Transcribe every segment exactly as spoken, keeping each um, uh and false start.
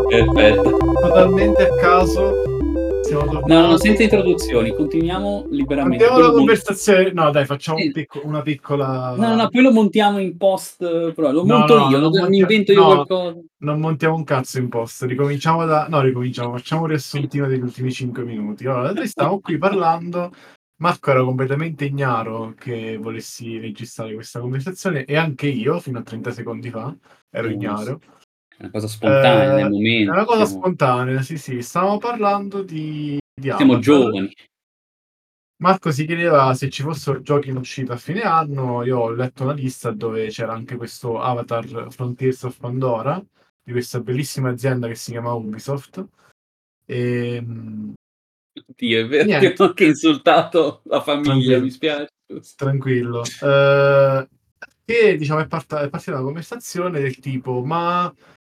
Perfetto. Totalmente a caso siamo No, no, tornati. senza introduzioni, continuiamo liberamente. Continuiamo Poi la lo mon conversazione. No, dai, facciamo un sì. picco una No, no, piccola. no, poi lo montiamo in post, però lo No, monto no, io, lo non mi montia invento io no, qualcosa. non montiamo un cazzo in post. Ricominciamo da no, ricominciamo, facciamo un riassuntino degli ultimi cinque minuti. Allora, noi stavamo qui parlando, Marco era completamente ignaro che volessi registrare questa conversazione e anche io, fino a trenta secondi fa, ero No, s ignaro. è una cosa spontanea nel Ehm, è una momento, cosa siamo spontanea, sì, sì. Stavamo parlando di di siamo Avatar. giovani. Marco si chiedeva se ci fossero giochi in uscita a fine anno. Io ho letto una lista dove c'era anche questo Avatar Frontiers of Pandora, di questa bellissima azienda che si chiama Ubisoft. Ehm, Oddio, è vero, ti niente, ho anche insultato la famiglia, tranquillo, mi spiace. tranquillo. Ehm, e diciamo è parta è partita una conversazione del tipo: "Ma,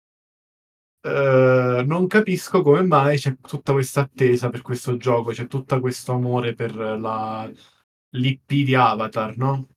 ehm, non capisco come mai c'è tutta questa attesa per questo gioco, c'è tutta questo amore per la l'I P di Avatar, no?"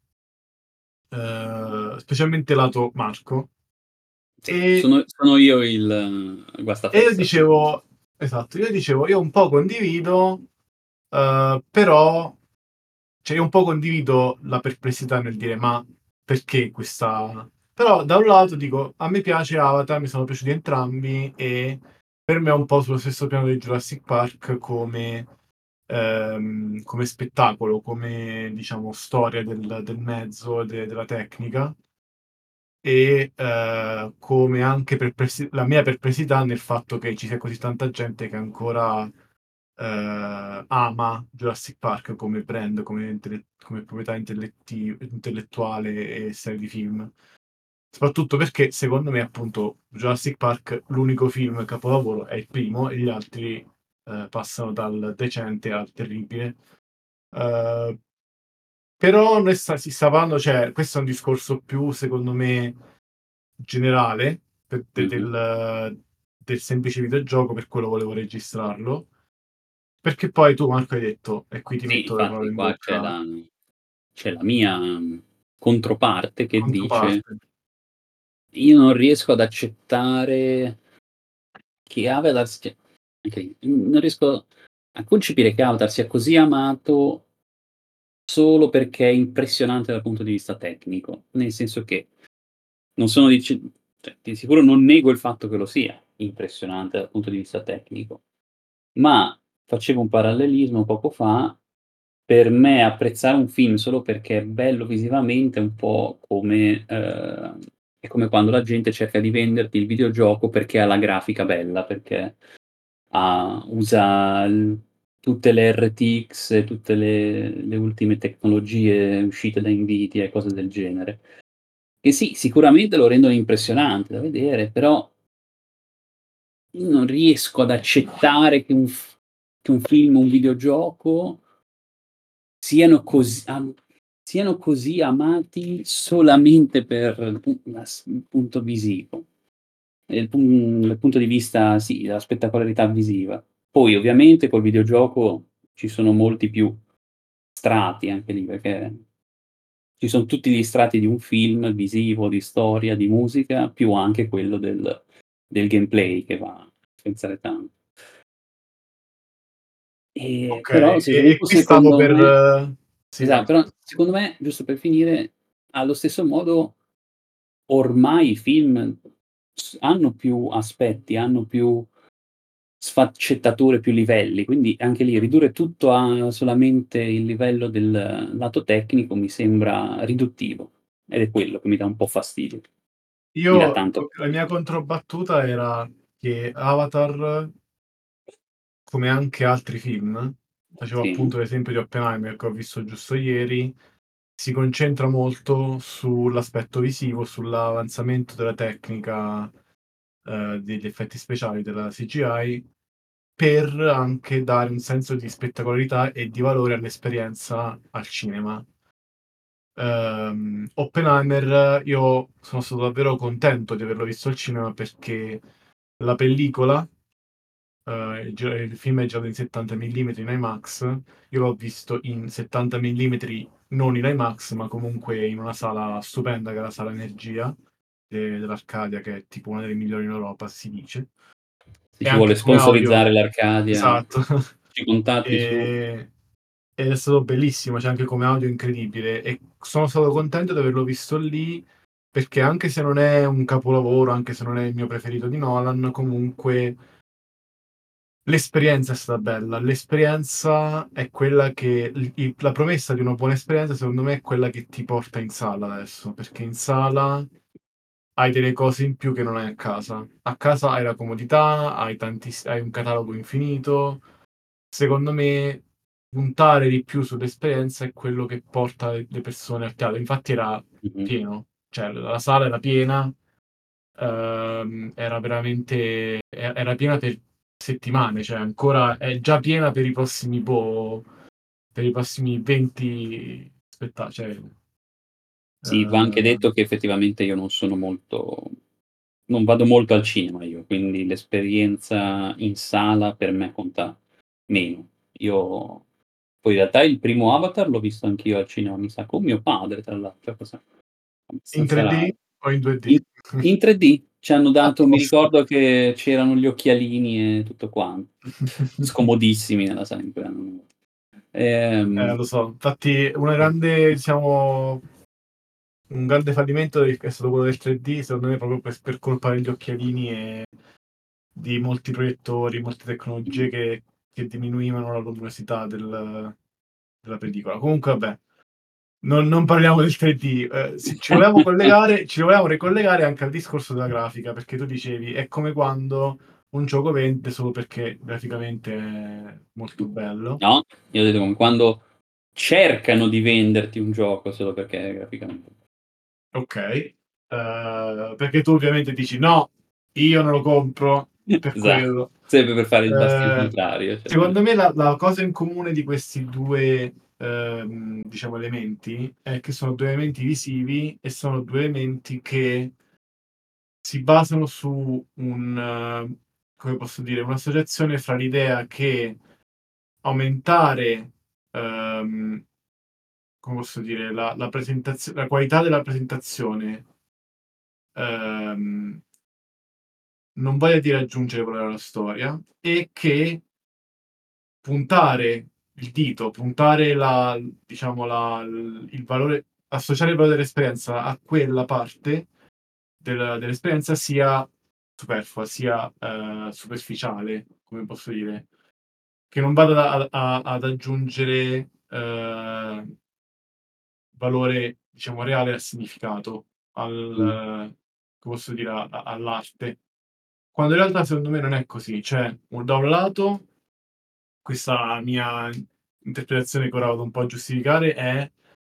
Ehm, specialmente lato Marco. Sì, E sono sono io il e io guastafeste al punto. dicevo esatto, io dicevo: "Io un po' condivido, uhm, però cioè io un po' condivido la perplessità nel dire: "Ma perché questa" però da un lato dico: "A me piace Avatar, mi sono piaciuti entrambi e per me è un po' sullo stesso piano di Jurassic Park come ehm, come spettacolo, come diciamo storia del del mezzo, de della tecnica". E, ehm, come anche perplessi la mia perplessità nel fatto che ci sia così tanta gente che ancora, ehm, ama Jurassic Park come brand, come intele come proprietà intelletti intellettuale e serie di film. Soprattutto perché secondo me, appunto, Jurassic Park l'unico film capolavoro è il primo e gli altri, ehm, passano dal decente al terribile. Ehm, però noi sta si sta parlando cioè questo è un discorso più secondo me generale, de de Mh-mh. del del semplice videogioco, per quello volevo registrarlo, perché poi tu Marco hai detto, e qui ti Sì, metto le infatti parole in qua c'è bocca, la c'è la mia, mhmm, controparte che dice: controparte. "Io non riesco ad accettare che Avatar sia", anche lì, mhmm, non riesco a concepire che Avatar sia così amato solo perché è impressionante dal punto di vista tecnico. Nel senso che non sono dici cioè di sicuro non nego il fatto che lo sia impressionante dal punto di vista tecnico, ma facevo un parallelismo poco fa. Per me apprezzare un film solo perché è bello visivamente è un po' come ehm, è come quando la gente cerca di venderti il videogioco perché ha la grafica bella, perché ha usa l tutte le R T X e tutte le le ultime tecnologie uscite da Nvidia e cose del genere. Che sì, sicuramente lo rendono impressionante da vedere, però io non riesco ad accettare che un f che un film o un videogioco Siano cos am siano così amati solamente per il pu las il punto visivo, e il pun dal punto di vista sì, della spettacolarità visiva. Poi ovviamente col videogioco ci sono molti più strati anche lì, perché ci son tutti gli strati di un film visivo, di storia, di musica, più anche quello del del gameplay che va a spezzare tanto. Ehm, però Okay, sì, e e comunque qui stavo secondo per me sì, esa vai però scusa. secondo me, giusto per finire, allo stesso modo ormai i film s hanno più aspetti, hanno più sfaccettature, più livelli, quindi anche lì ridurre tutto a solamente il livello del lato tecnico mi sembra riduttivo, ed è quello che mi dà un po' fastidio. Mi dà Io tanto co la mia controbattuta era che Avatar, come anche altri film, facevo sì, appunto l'esempio di Oppenheimer che ho visto giusto ieri, si concentra molto sull'aspetto visivo, sull'avanzamento della tecnica, ehm, degli effetti speciali, della C G I, per anche dare un senso di spettacolarità e di valore all'esperienza al cinema. Ehm, Oppenheimer io sono stato davvero contento di averlo visto al cinema perché la pellicola, ehm, il gi il film è girato in settanta millimetri in IMAX, io l'ho visto in settanta millimetri non in IMAX, ma comunque in una sala stupenda che è la Sala Energia de dell'Arcadia, che è tipo una delle migliori in Europa, si dice. Se E ci vuole anche come audio sponsorizzare l'Arcadia, esatto. ci contatti su Ehm, ed è stato bellissimo, cioè anche come audio incredibile e sono stato contento di averlo visto lì, perché anche se non è un capolavoro, anche se non è il mio preferito di Nolan, comunque l'esperienza è stata bella. L'esperienza è quella che il il la promessa di una buona esperienza secondo me è quella che ti porta in sala adesso, perché in sala hai delle cose in più che non hai a casa. A casa hai la comodità, hai tantiss hai un catalogo infinito. Secondo me puntare di più sull'esperienza è quello che porta le le persone al teatro. Infatti era Mh-mh. pieno, cioè l la sala era piena, uhm, era veramente e era piena per settimane, cioè ancora è già piena per i prossimi boh, per i prossimi venti spetta cioè Sì, va anche uhm detto che effettivamente io non sono molto non vado molto al cinema io, quindi l'esperienza in sala per me conta meno. Io poi in realtà il primo Avatar l'ho visto anch'io al cinema, mi sa con mio padre tra l'altro, cosa In abbastanza tre D rara. o in due D? In in tre D ci hanno A dato mi posto. ricordo che c'erano gli occhialini e tutto quanto. Scomodissimi nella sala in cui l'hanno Eh, ehm lo so. Infatti una grande diciamo un grande fallimento è è stato quello del tre D, secondo me proprio per per colpa degli occhialini e di molti proiettori, molte Mh-mh. tecnologie che che diminuivano la luminosità del della pellicola. Comunque vabbè, non non parliamo del tre D. Ehm, sì, ci volevamo collegare ci volevamo ricollegare anche al discorso della grafica, perché tu dicevi: "È come quando un gioco vende solo perché graficamente è molto bello". No, io ho detto come quando cercano di venderti un gioco solo perché è graficamente Okay, uhm, perché tu ovviamente dici: "No, io non lo compro per Esa quello". sempre per fare il bastian Ehm, contrario, cioè secondo me la la cosa in comune di questi due, ehm, diciamo elementi, è che sono due elementi visivi e sono due elementi che si basano su un come posso dire, un'associazione fra l'idea che aumentare, uhm, come posso dire, la la presentazio la qualità della presentazione ehm non voglia dire aggiungere valore alla storia e che puntare il dito, puntare la l diciamo la l il valore associare il valore dell'esperienza a quella parte del dell'esperienza sia superflua, sia, ehm, superficiale, come posso dire, che non vada ad a ad aggiungere, ehm valore, diciamo, reale al significato, Mh. al come posso dire, a a all'arte. Quando in realtà secondo me non è così, cioè u da un lato questa mia interpretazione che ora vado un po' a giustificare è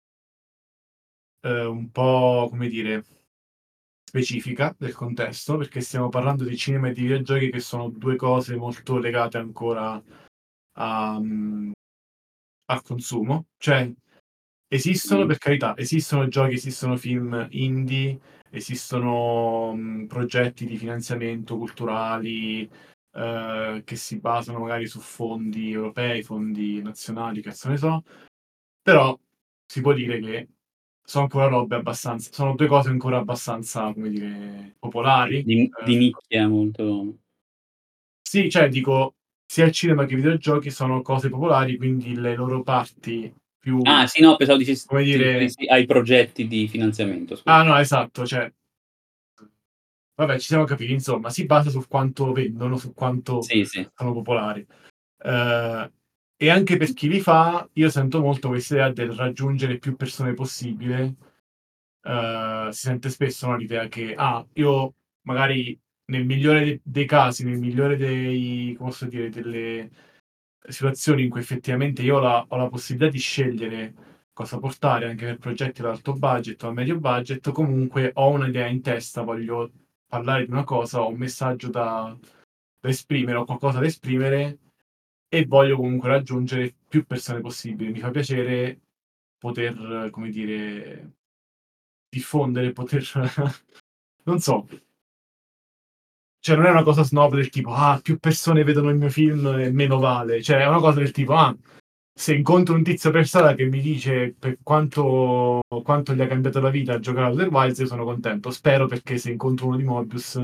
ehm, un po', come dire specifica del contesto, perché stiamo parlando di cinema e di videogiochi che sono due cose molto legate ancora a mhmm, al consumo. Cioè esistono, Mh. per carità, esistono giochi, esistono film indie, esistono, mhmm, progetti di finanziamento culturali, ehm, che si basano magari su fondi europei, fondi nazionali, che cazzo ne so, però si può dire che sono ancora robe abbastanza sono due cose ancora abbastanza, come dire, popolari. Di di Ehm nicchia molto Sì, cioè dico, sia il cinema che i videogiochi sono cose popolari, quindi le loro parti più, Ah sì, no, pensavo dicessi come ti dire riferissi ai progetti di finanziamento, scusa. ah no, esatto, cioè vabbè ci siamo capiti, insomma, si basa su quanto vendono, su quanto Sì, sì. sono popolari. Ehm, e anche per chi li fa, io sento molto quest'idea del raggiungere più persone possibile. Ehm, si sente spesso, no, l'idea che: "Ah, io magari nel migliore de dei casi, nel migliore dei come posso dire, delle situazioni in cui effettivamente io ho la ho la possibilità di scegliere cosa portare anche per progetti ad alto budget o a medio budget, comunque ho un'idea in testa, voglio parlare di una cosa, ho un messaggio da da esprimere, ho qualcosa da esprimere e voglio comunque raggiungere più persone possibili. Mi fa piacere poter, come dire, diffondere, poter non so. Cioè non è una cosa snob del tipo: "Ah, più persone vedono il mio film e meno vale." Cioè è una cosa del tipo: "Ah, se incontro un tizio per strada che mi dice per quanto quanto gli ha cambiato la vita a giocare a Outer Wilds, io sono contento." Spero, perché se incontro uno di Mobius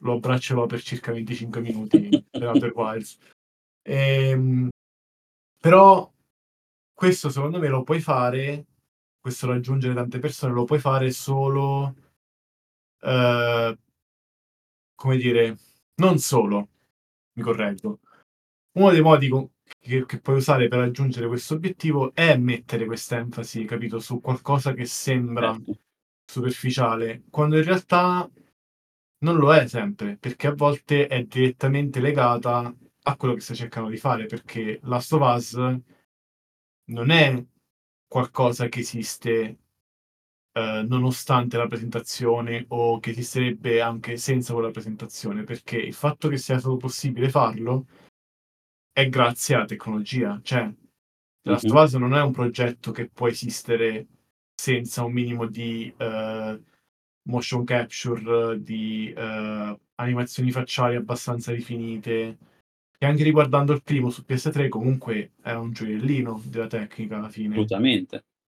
lo abbraccerò per circa venticinque minuti per Outer Wilds. Ehm, però questo secondo me lo puoi fare, questo raggiungere tante persone lo puoi fare solo ehm come dire, non solo, mi correggo. Uno dei modi co che che puoi usare per raggiungere questo obiettivo è mettere quest'enfasi, capito, su qualcosa che sembra Certo. superficiale, quando in realtà non lo è sempre, perché a volte è direttamente legata a quello che stai cercando di fare, perché Last of Us non è qualcosa che esiste, ehm, nonostante la presentazione o che esisterebbe anche senza quella presentazione, perché il fatto che sia stato possibile farlo è grazie alla tecnologia. Cioè, The Last Mh-mh. of Us non è un progetto che può esistere senza un minimo di, ehm, motion capture, di, ehm, animazioni facciali abbastanza definite, e anche riguardando il primo su P S tre comunque era un gioiellino della tecnica alla fine. Assolutamente.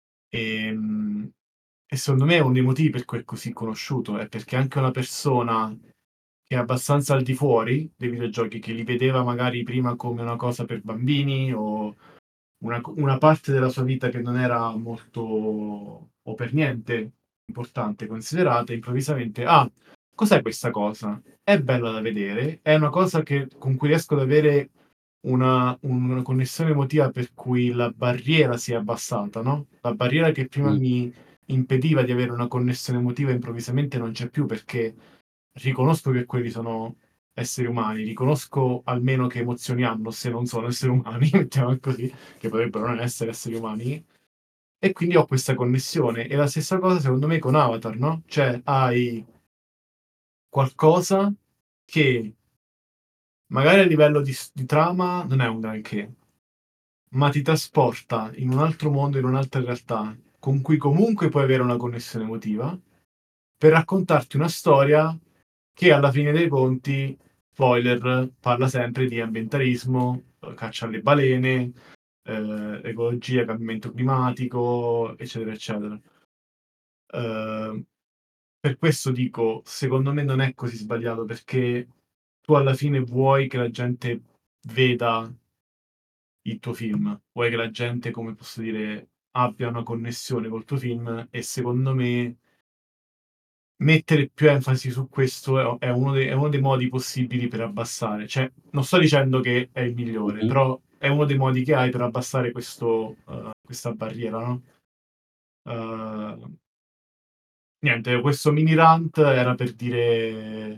Ehm, e secondo me uno dei motivi per cui è così conosciuto è perché anche una persona che è abbastanza al di fuori dei videogiochi, che li vedeva magari prima come una cosa per bambini o una co una parte della sua vita che non era molto o per niente importante considerata, improvvisamente: "Ah, cos'è questa cosa? È bella da vedere, è una cosa che con cui riesco ad avere una una connessione emotiva per cui la barriera si è abbassata", no, la barriera che prima Mh. mi impediva di avere una connessione emotiva improvvisamente non c'è più, perché riconosco che quelli sono esseri umani, riconosco almeno che emozioni hanno se non sono esseri umani, mettiamola così, che potrebbero non essere esseri umani, e quindi ho questa connessione. E la stessa cosa secondo me con Avatar, no, cioè hai qualcosa che magari a livello di s di trama non è un granché, ma ti trasporta in un altro mondo, in un'altra realtà, con cui comunque puoi avere una connessione emotiva, per raccontarti una storia che alla fine dei conti, spoiler, parla sempre di ambientalismo, uhm, caccia alle balene, ehm, ecologia, cambiamento climatico, eccetera, eccetera. Uhm, per questo dico, secondo me non è così sbagliato, perché tu alla fine vuoi che la gente veda il tuo film, vuoi che la gente, come posso dire, abbia una connessione col tuo film e secondo me mettere più enfasi su questo è o è uno dei è uno dei modi possibili per abbassare, cioè non sto dicendo che è il migliore, Mh-mh. però è uno dei modi che hai per abbassare questo uhm, questa barriera, no? Uhm niente, questo mini rant era per dire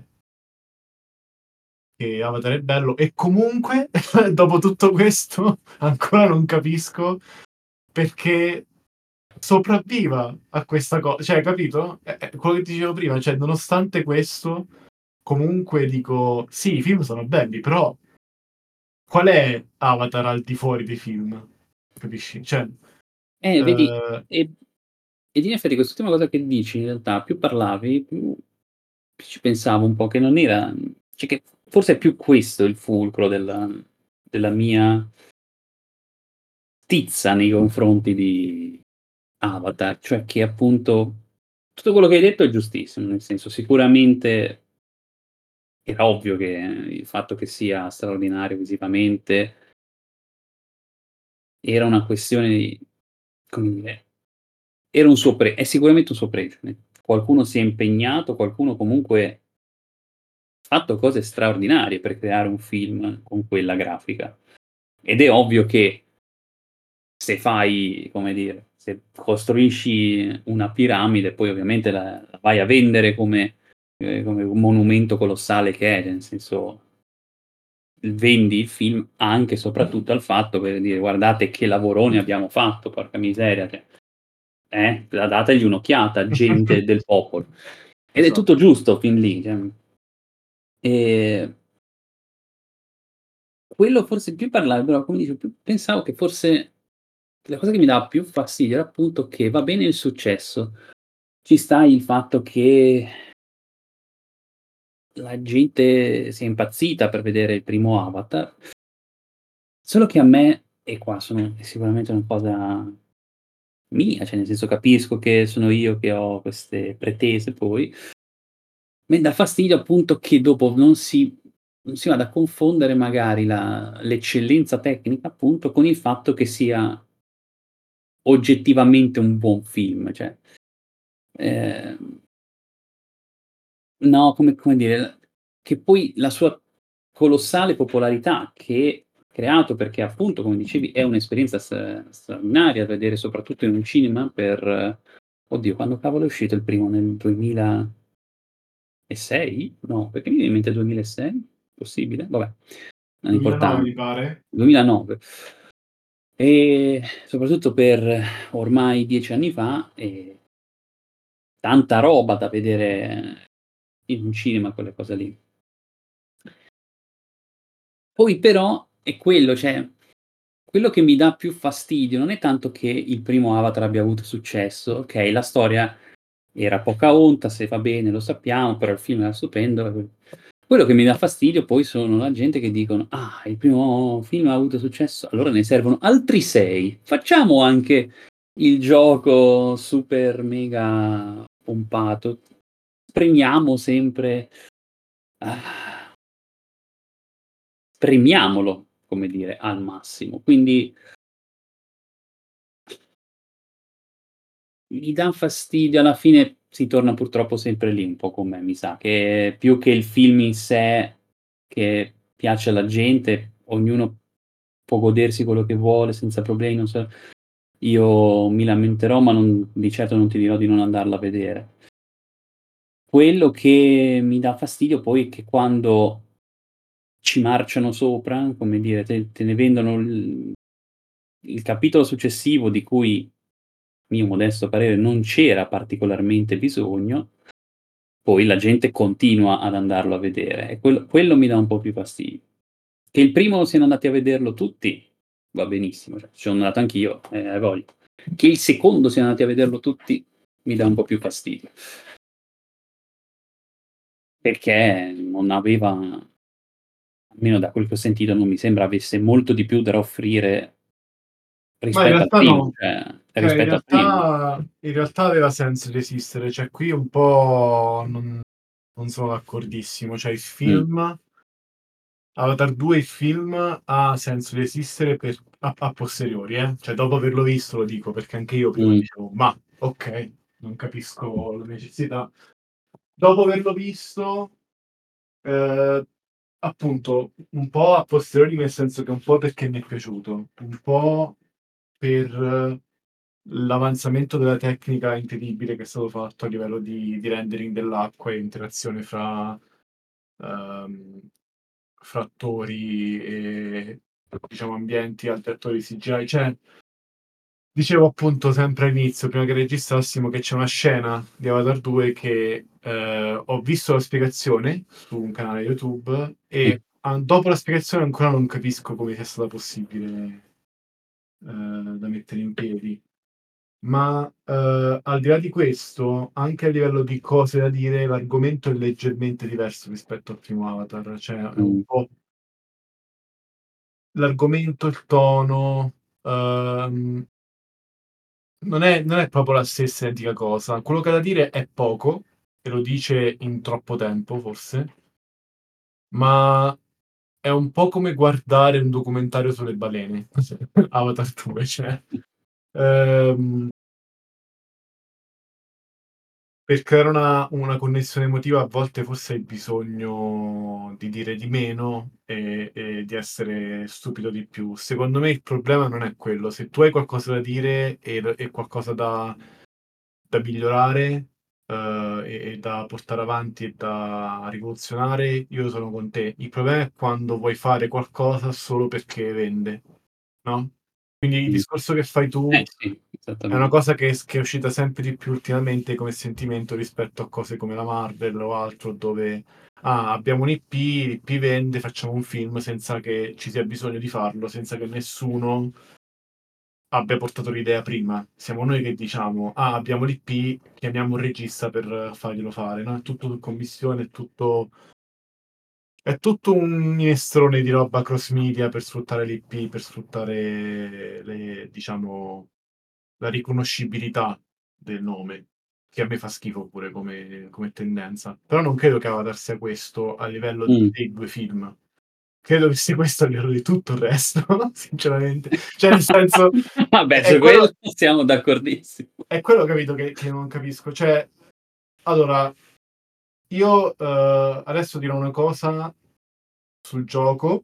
che Avatar è bello e comunque dopo tutto questo ancora non capisco perché sopravviva a questa co cioè capito? È è quello che ti dicevo prima, cioè nonostante questo comunque dico: "Sì, i film sono belli, però" "qual è Avatar al di fuori dei film?" Capisci? Cioè, Eh, vedi, uhm e ed in effetti quest'ultima cosa che dici in realtà più parlavi, più più ci pensavo un po' che non era cioè che forse è più questo il fulcro della della mia stizza nei confronti di Avatar, cioè che appunto tutto quello che hai detto è giustissimo, nel senso sicuramente era ovvio che il fatto che sia straordinario visivamente era una questione di come dire, era un suo pre è sicuramente un suo pregio, ne qualcuno si è impegnato, qualcuno comunque fatto cose straordinarie per creare un film con quella grafica. Ed è ovvio che se fai, come dire, se costruisci una piramide poi ovviamente la la vai a vendere come ehm, come un monumento colossale che è, cioè nel senso vendi il film anche e soprattutto al fatto per dire: "Guardate che lavorone abbiamo fatto, porca miseria, cioè, eh, da dategli un'occhiata, gente del popolo." Ed è Esa tutto giusto fin lì, cioè ehm quello forse più parlavo però come dici più pensavo che forse la cosa che mi dava più fastidio era appunto che va bene il successo, ci sta il fatto che la gente sia impazzita per vedere il primo Avatar solo che a me, e qua sono è sicuramente una cosa mia, cioè nel senso capisco che sono io che ho queste pretese poi Mi dà fastidio appunto che dopo non si non si vada a confondere magari la l'eccellenza tecnica appunto, con il fatto che sia oggettivamente un buon film, cioè, ehm no, come come dire, l che poi la sua colossale popolarità che ha creato perché appunto, come dicevi, è un'esperienza s straordinaria vedere soprattutto in un cinema per oddio, quando cavolo è uscito il primo? Nel duemila e sei? No, perché mi viene in mente duemila e sei? Possibile? Vabbè, non è duemilanove importan mi pare. duemilanove. E soprattutto per ormai dieci anni fa, ehm tanta roba da vedere in un cinema, quelle cose lì. Poi però è quello, cioè quello che mi dà più fastidio non è tanto che il primo Avatar abbia avuto successo, okay, la storia era Pocahontas e va bene, lo sappiamo, però il film era stupendo. Quello che mi dà fastidio poi sono la gente che dicono: "Ah, il primo film ha avuto successo, allora ne servono altri sei. Facciamo anche il gioco super mega pompato. Premiamo sempre ah" premiamolo, come dire, al massimo. Quindi mi dà fastidio, alla fine si torna purtroppo sempre lì un po' con me, mi sa, che più che il film in sé che piace alla gente, ognuno può godersi quello che vuole senza problemi, non so io mi lamenterò, ma non di certo non ti dirò di non andarlo a vedere. Quello che mi dà fastidio poi è che quando ci marciano sopra, come dire, te te ne vendono il il capitolo successivo di cui, mio modesto parere, non c'era particolarmente bisogno, poi la gente continua ad andarlo a vedere e quello quello mi dà un po' più fastidio. Che il primo siano andati a vederlo tutti, va benissimo, cioè ci sono andato anch'io, eh, hai voglia. Che il secondo siano andati a vederlo tutti, mi dà un po' più fastidio. Perché non aveva almeno da quel che ho sentito, non mi sembra avesse molto di più da offrire Ma in rispetto al realtà primo, no. cioè Cioè in rispetto al primo. realtà in realtà aveva senso di esistere, cioè qui un po' non non sono d'accordissimo. Cioè il Mh. film Avatar due il film ha senso di esistere per a a posteriori eh, cioè dopo averlo visto lo dico, perché anche io prima Mh. dicevo: "Mah, okay, non capisco la necessità". Dopo averlo visto, ehm, appunto un po' a posteriori, nel senso che un po' perché mi è piaciuto, un po' per l'avanzamento della tecnica incredibile che è stato fatto a livello di di rendering dell'acqua e interazione fra ehm, fra attori e diciamo ambienti, altri attori C G I, cioè dicevo appunto sempre all'inizio, prima che registrassimo, che c'è una scena di Avatar due che, ehm, ho visto la spiegazione su un canale YouTube Sì. e a dopo la spiegazione ancora non capisco come sia stata possibile, ehm, da mettere in piedi. Ma, ehm, al di là di questo, anche a livello di cose da dire, l'argomento è leggermente diverso rispetto al primo Avatar, cioè è un Mh. po' l'argomento, il tono, uhm non è non è proprio la stessa identica cosa. Quello che ha da dire è poco e lo dice in troppo tempo forse ma è un po' come guardare un documentario sulle balene, Avatar due, cioè, ehm per creare una una connessione emotiva a volte forse hai bisogno di dire di meno e e di essere stupido di più. Secondo me il problema non è quello. Se tu hai qualcosa da dire e d e qualcosa da da migliorare, uhm, e e da portare avanti e da rivoluzionare, io sono con te. Il problema è quando vuoi fare qualcosa solo perché vende, no, quindi il Mh. discorso che fai tu Eh sì, è una esattamente. cosa che è s che è uscita sempre di più ultimamente come sentimento rispetto a cose come la Marvel o altro dove: "Ah, abbiamo un'I P, l'I P vende, facciamo un film senza che ci sia bisogno di farlo, senza che nessuno" "abbia portato l'idea prima. Siamo noi che diciamo: 'Ah, abbiamo l'I P, chiamiamo un regista per farglielo fare'", no, è tutto su commissione, è tutto è tutto un minestrone di roba cross media per sfruttare l'I P, per sfruttare le diciamo la riconoscibilità del nome. che a me fa schifo pure come come tendenza. Però non credo che Avatar sia questo a livello Mh. dei due film. Credo che sia questo a livello di tutto il resto, sinceramente. Cioè nel senso, è Vabbè, è su quello quello siamo d'accordissimo. è quello capito che che non capisco. Cioè, allora, io, uhm, adesso dirò una cosa sul gioco,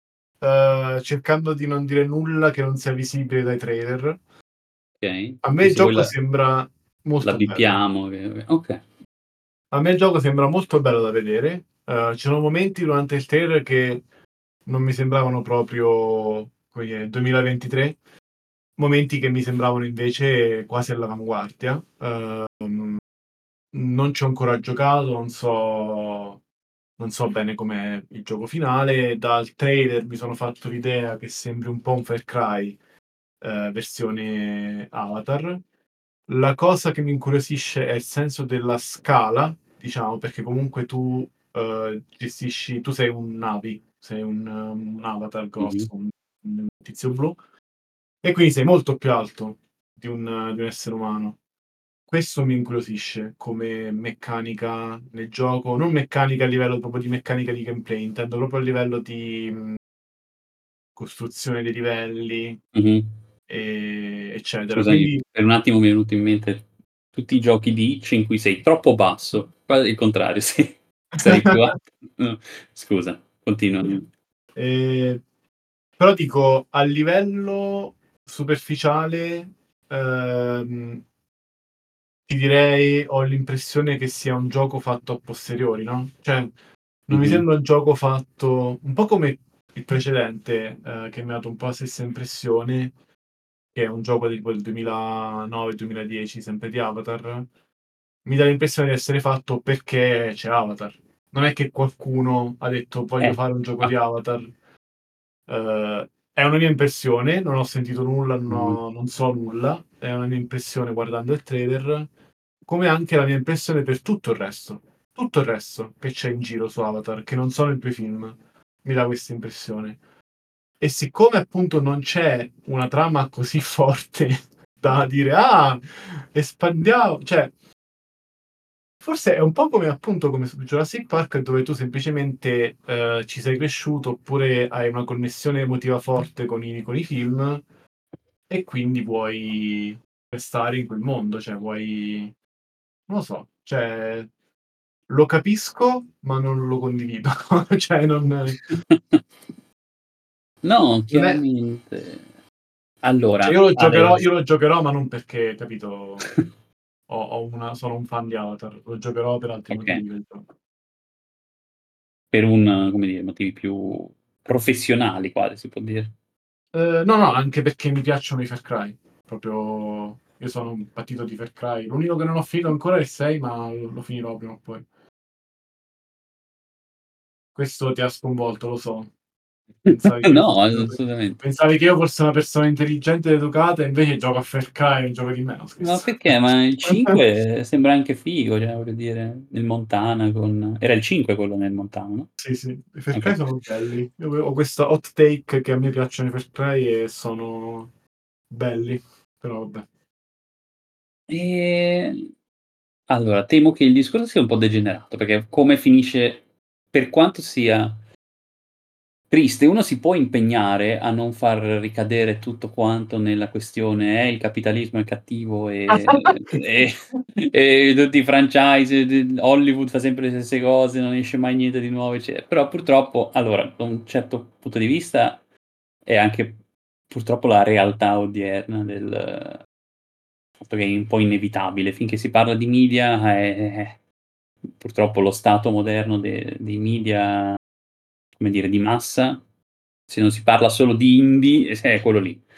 uhm, cercando di non dire nulla che non sia visibile dai trailer. Okay, A me e il se vuoi gioco la sembra la molto bello. bippiamo che okay. A me il gioco sembra molto bello da vedere. Uhm, ci sono momenti durante il trailer che non mi sembravano proprio, come dire, duemilaventitré, momenti che mi sembravano invece quasi all'avanguardia. Uhm, non ci ho ancora giocato, non so non so bene com'è il gioco finale. Dal trailer mi sono fatto l'idea che sembri un po' un Far Cry, ehm, versione Avatar. La cosa che mi incuriosisce è il senso della scala, diciamo, perché comunque tu, uhm, gestisci tu sei un Na'vi, sei un un avatar Mh-mh. grosso, un un tizio blu, e quindi sei molto più alto di un di un essere umano. Questo mi incuriosisce come meccanica nel gioco, non meccanica a livello proprio di meccanica di gameplay, intendo proprio a livello di, mhmm, costruzione dei livelli, Mh-mh. ehm, eccetera. Scusami, Quindi per un attimo mi è venuto in mente tutti i giochi di Itch in cui sei troppo basso, qua il contrario, sì, sei più alto. Mh, scusa, continua. Ehm, però dico a livello superficiale, ehm, ti direi ho l'impressione che sia un gioco fatto a posteriori, no, cioè non mi Mh-mh. sembra un gioco fatto un po' come il precedente, ehm, che mi ha dato un po' la stessa impressione, che è un gioco di quel duemilanove, duemiladieci, sempre di Avatar. Mi dà l'impressione di essere fatto perché c'è Avatar. Non è che qualcuno ha detto: "Voglio Eh, fare un gioco di ah, Avatar". Uhm, è una mia impressione, non ho sentito nulla, non mh-mh. ho non so nulla, è una mia impressione guardando il trailer, come anche la mia impressione per tutto il resto. Tutto il resto che c'è in giro su Avatar, che non sono i due film, mi dà questa impressione. E siccome appunto non c'è una trama così forte da dire: "Ah, espandiamo", cioè forse è un po' come appunto come su Jurassic Park, dove tu semplicemente, ehm, ci sei cresciuto oppure hai una connessione emotiva forte con i con i film e quindi vuoi restare in quel mondo, cioè vuoi, non lo so, cioè lo capisco ma non lo condivido. Cioè non No, non è chiaramente. cioè Allora, io lo giocherò io adesso lo giocherò ma non perché, capito, ho ho una sono un fan di Avatar, lo giocherò per altri okay, motivi quel gioco. per un come dire, motivi più professionali quasi si può dire. Ehm, no, no, anche perché mi piacciono i Far Cry. Proprio io sono un patito di Far Cry. L'unico che non ho finito ancora è il sei, ma lo lo finirò prima o poi. Questo ti ha sconvolto, lo so. Pensavi che io No, fossi una pe assolutamente. pensavi che io fossi una persona intelligente ed educata e invece gioco a Far Cry, un gioco di me, no Ma scherzo. perché? Ma il cinque sembra anche figo, cioè voglio dire, nel Montana con era il cinque quello nel Montana, no? Sì, sì, i Far Cry Okay. sono belli. Io ho questa hot take che a me piacciono i Far Cry e sono belli, però vabbè. Ehm, allora temo che il discorso sia un po' degenerato, perché come finisce per quanto sia triste, uno si può impegnare a non far ricadere tutto quanto nella questione: "Eh, il capitalismo è cattivo e e e tutti i franchise, d Hollywood fa sempre le stesse cose, non esce mai niente di nuovo", ecce però purtroppo allora, da un certo punto di vista è anche purtroppo la realtà odierna del fatto che è un po' inevitabile. Finché si parla di media, eh, purtroppo lo stato moderno de dei media, come dire, di massa, se non si parla solo di indie, eh, è quello lì.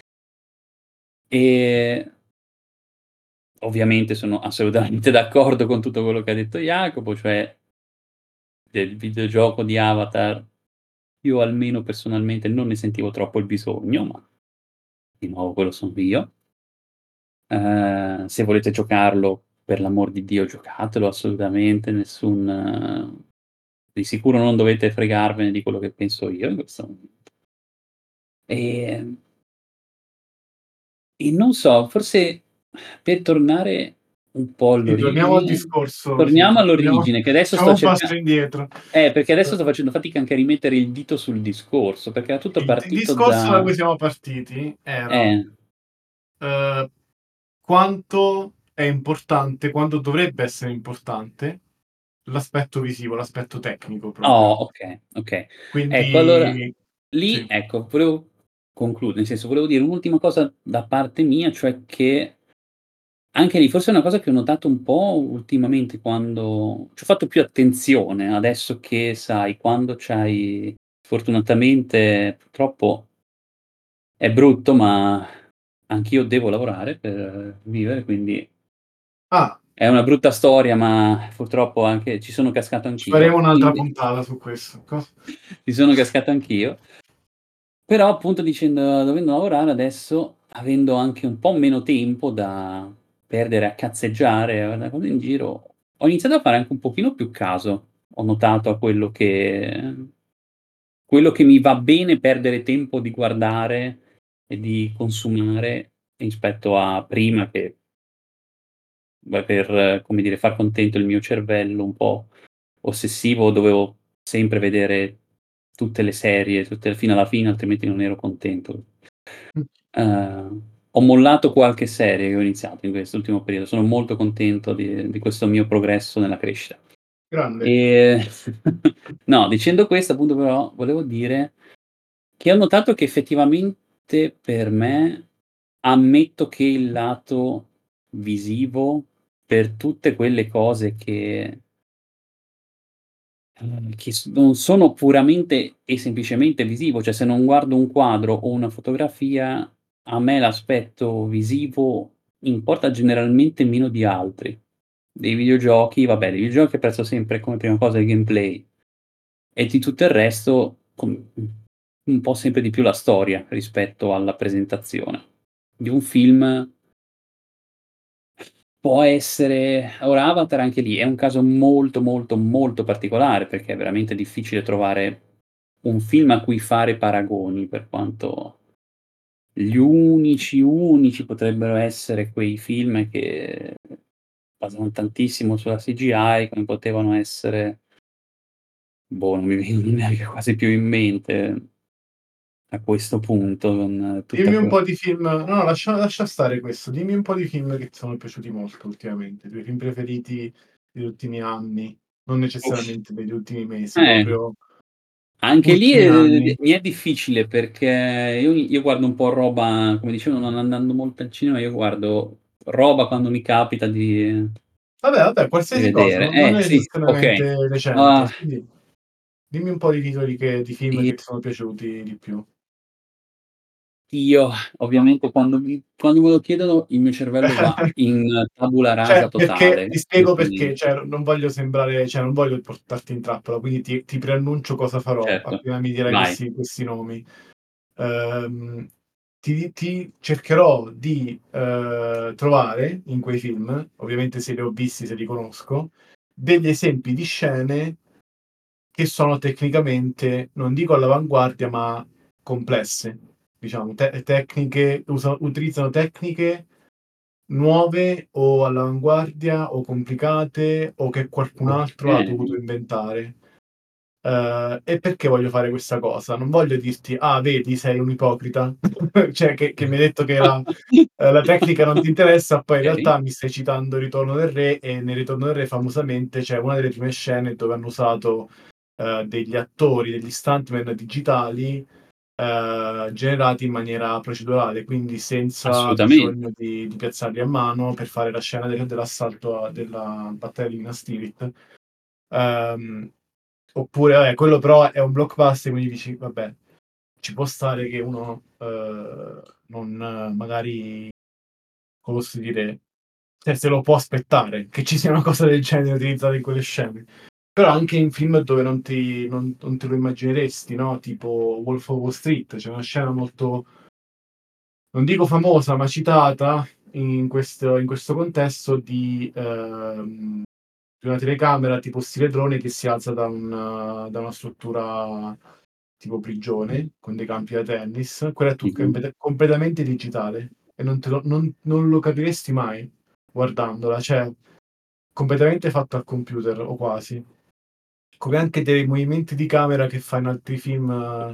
Ehm, ovviamente sono assolutamente d'accordo con tutto quello che ha detto Jacopo, cioè del videogioco di Avatar, io almeno personalmente non ne sentivo troppo il bisogno, ma di nuovo quello sono io. Ehm, se volete giocarlo, per l'amor di Dio giocatelo assolutamente, nessun di sicuro non dovete fregarvene di quello che penso io in questo momento. Ehm E non so, forse per tornare un po' Sì, torniamo al all'origine. discorso sì, Torniamo torniamo all'origine, che adesso facciamo sto un passo cerca indietro. eh, perché adesso Uhm sto facendo fatica anche a rimettere il dito sul discorso, perché era tutto Il d partito discorso da da cui siamo partiti era Eh. uhm, quanto è importante, quanto dovrebbe essere importante l'aspetto visivo, l'aspetto tecnico Oh, proprio. okay, okay. Ecco allora Quindi lì, sì. ecco, volevo concludere, nel senso volevo dire un'ultima cosa da parte mia, cioè che anche lì forse è una cosa che ho notato un po' ultimamente quando c'ho fatto più attenzione, adesso che sai, quando c'hai fortunatamente purtroppo è brutto, ma anch'io devo lavorare per vivere, quindi Ah. è una brutta storia, ma purtroppo anche ci sono cascato Ci faremo anch'io, un'altra quindi puntata su questo. Co ci sono cascato anch'io. Però appunto dicendo dovendo lavorare adesso, avendo anche un po' meno tempo da perdere a cazzeggiare, a guardare cose in giro, ho iniziato a fare anche un pochino più caso, ho notato a quello che quello che mi va bene perdere tempo di guardare e di consumare rispetto a prima che beh, per, come dire, far contento il mio cervello un po' ossessivo, dovevo sempre vedere tutte le serie, tutte fino alla fine, altrimenti non ero contento. Mh. Ehm, ho mollato qualche serie che ho iniziato in quest'ultimo periodo, sono molto contento di di questo mio progresso nella crescita. Grande. Ehm, no, dicendo questo appunto però volevo dire che ho notato che effettivamente per me ammetto che il lato visivo, per tutte quelle cose che Ehm, che s non sono puramente e semplicemente visivo, cioè se non guardo un quadro o una fotografia, a me l'aspetto visivo importa generalmente meno di altri. Dei videogiochi, vabbè, dei videogiochi apprezzo sempre come prima cosa il gameplay e di tutto il resto com mhmm, un po' sempre di più la storia rispetto alla presentazione. Di un film può essere ora Avatar anche lì è un caso molto, molto, molto particolare, perché è veramente difficile trovare un film a cui fare paragoni, per quanto gli unici, unici potrebbero essere quei film che basano tantissimo sulla C G I, come potevano essere boh, non mi vengono neanche quasi più in mente a questo punto, con tutta Dimmi un que po' di film no, no, lascia lascia stare questo, dimmi un po' di film che ti sono piaciuti molto ultimamente, i tuoi film preferiti degli ultimi anni, non Uff. necessariamente degli ultimi mesi, Eh. proprio Anche lì, ultimi ehm, anni. mi è difficile perché io io guardo un po' roba come dicevo non andando molto al cinema, io guardo roba quando mi capita di Vabbè, vabbè, di qualsiasi cosa, vedere. non non Eh sì, okay. necessariamente recente. Ah. Sì, di dimmi un po' di titoli che di film I che ti sono piaciuti di più. Io ovviamente quando mi quando me lo chiedono il mio cervello va in tabula rasa Cioè, perché totale ti e spiego perché, quindi cioè non voglio sembrare cioè non voglio portarti in trappola, quindi ti ti preannuncio cosa farò Certo, appena mi dirai vai. questi questi nomi. Ehm, ti ti cercherò di, ehm, trovare in quei film, ovviamente se li ho visti, se li conosco, degli esempi di scene che sono tecnicamente, non dico all'avanguardia, ma complesse. Diciamo te tecniche usa utilizzano tecniche nuove o all'avanguardia o complicate o che qualcun altro ha dovuto Okay. inventare. Ehm, e perché voglio fare questa cosa? Non voglio dirti: "Ah vedi sei un ipocrita", cioè che che mi hai detto che la ehm, la tecnica non ti interessa, poi in Okay. realtà mi stai citando Il Ritorno del Re e nel Ritorno del Re famosamente c'è una delle prime scene dove hanno usato, ehm, degli attori, degli stuntman digitali, ehm, generati in maniera procedurale, quindi senza Assolutamente. bisogno di di piazzarli a mano per fare la scena del dell'assalto a della battaglia di Minas Tirith. Ehm, oppure vabbè, quello però è un blockbuster, quindi dici: "Vabbè, ci può stare che uno, ehm, non magari" come posso dire, cioè se lo può aspettare che ci sia una cosa del genere utilizzata in quelle scene. Però anche in film dove non ti non non te lo immagineresti, no, tipo Wolf of Wall Street, c'è una scena molto non dico famosa, ma citata in questo in questo contesto di ehm, di una telecamera tipo stile drone che si alza da un da una struttura tipo prigione, con dei campi da tennis. Quella è tu Mh-mh. completamente digitale e non te lo non non lo capiresti mai. guardandola, cioè completamente fatto al computer o quasi. Come anche dei movimenti di camera che fa in altri film,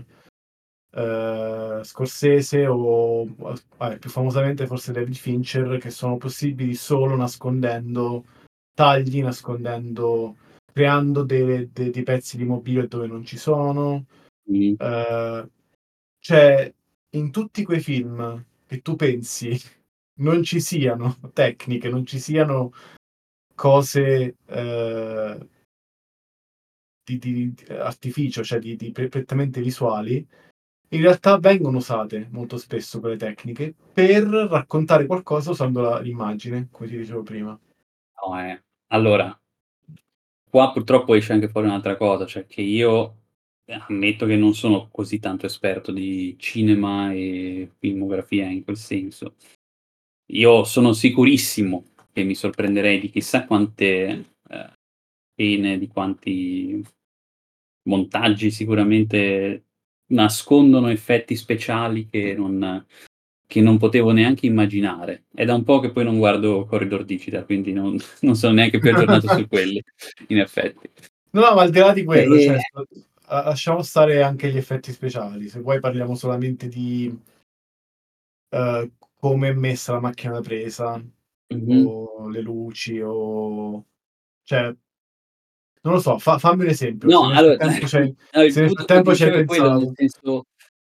ehm, Scorsese o vabbè, più famosamente forse David Fincher, che sono possibili solo nascondendo tagli, nascondendo creando delle de dei pezzi di mobilio dove non ci sono. Mh. Ehm, cioè in tutti quei film che tu pensi non ci siano tecniche, non ci siano cose, ehm di di d artificio, cioè di di pre prettamente visuali, in realtà vengono usate molto spesso quelle tecniche per raccontare qualcosa usando la l'immagine, come ti dicevo prima. No, eh, allora qua purtroppo esce anche fuori un'altra cosa, cioè che io, ehm, ammetto che non sono così tanto esperto di cinema e filmografia in quel senso. Io sono sicurissimo che mi sorprenderei di chissà quante, ehm, scene, di quanti montaggi sicuramente nascondono effetti speciali che non che non potevo neanche immaginare. È da un po' che poi non guardo Corridor Digital, quindi non non sono neanche più aggiornato su quelli, in effetti. No, no, ma al di là di quello, E cioè sto la lasciamo stare anche gli effetti speciali. Se vuoi parliamo solamente di ehm, come è messa la macchina da presa Mh-mh. o le luci o cioè non lo so, fa fammi un esempio, No, se nel allora frattempo c'hai no, il se nel punto che ti frattempo ci hai dicevo è quello, nel pensato. senso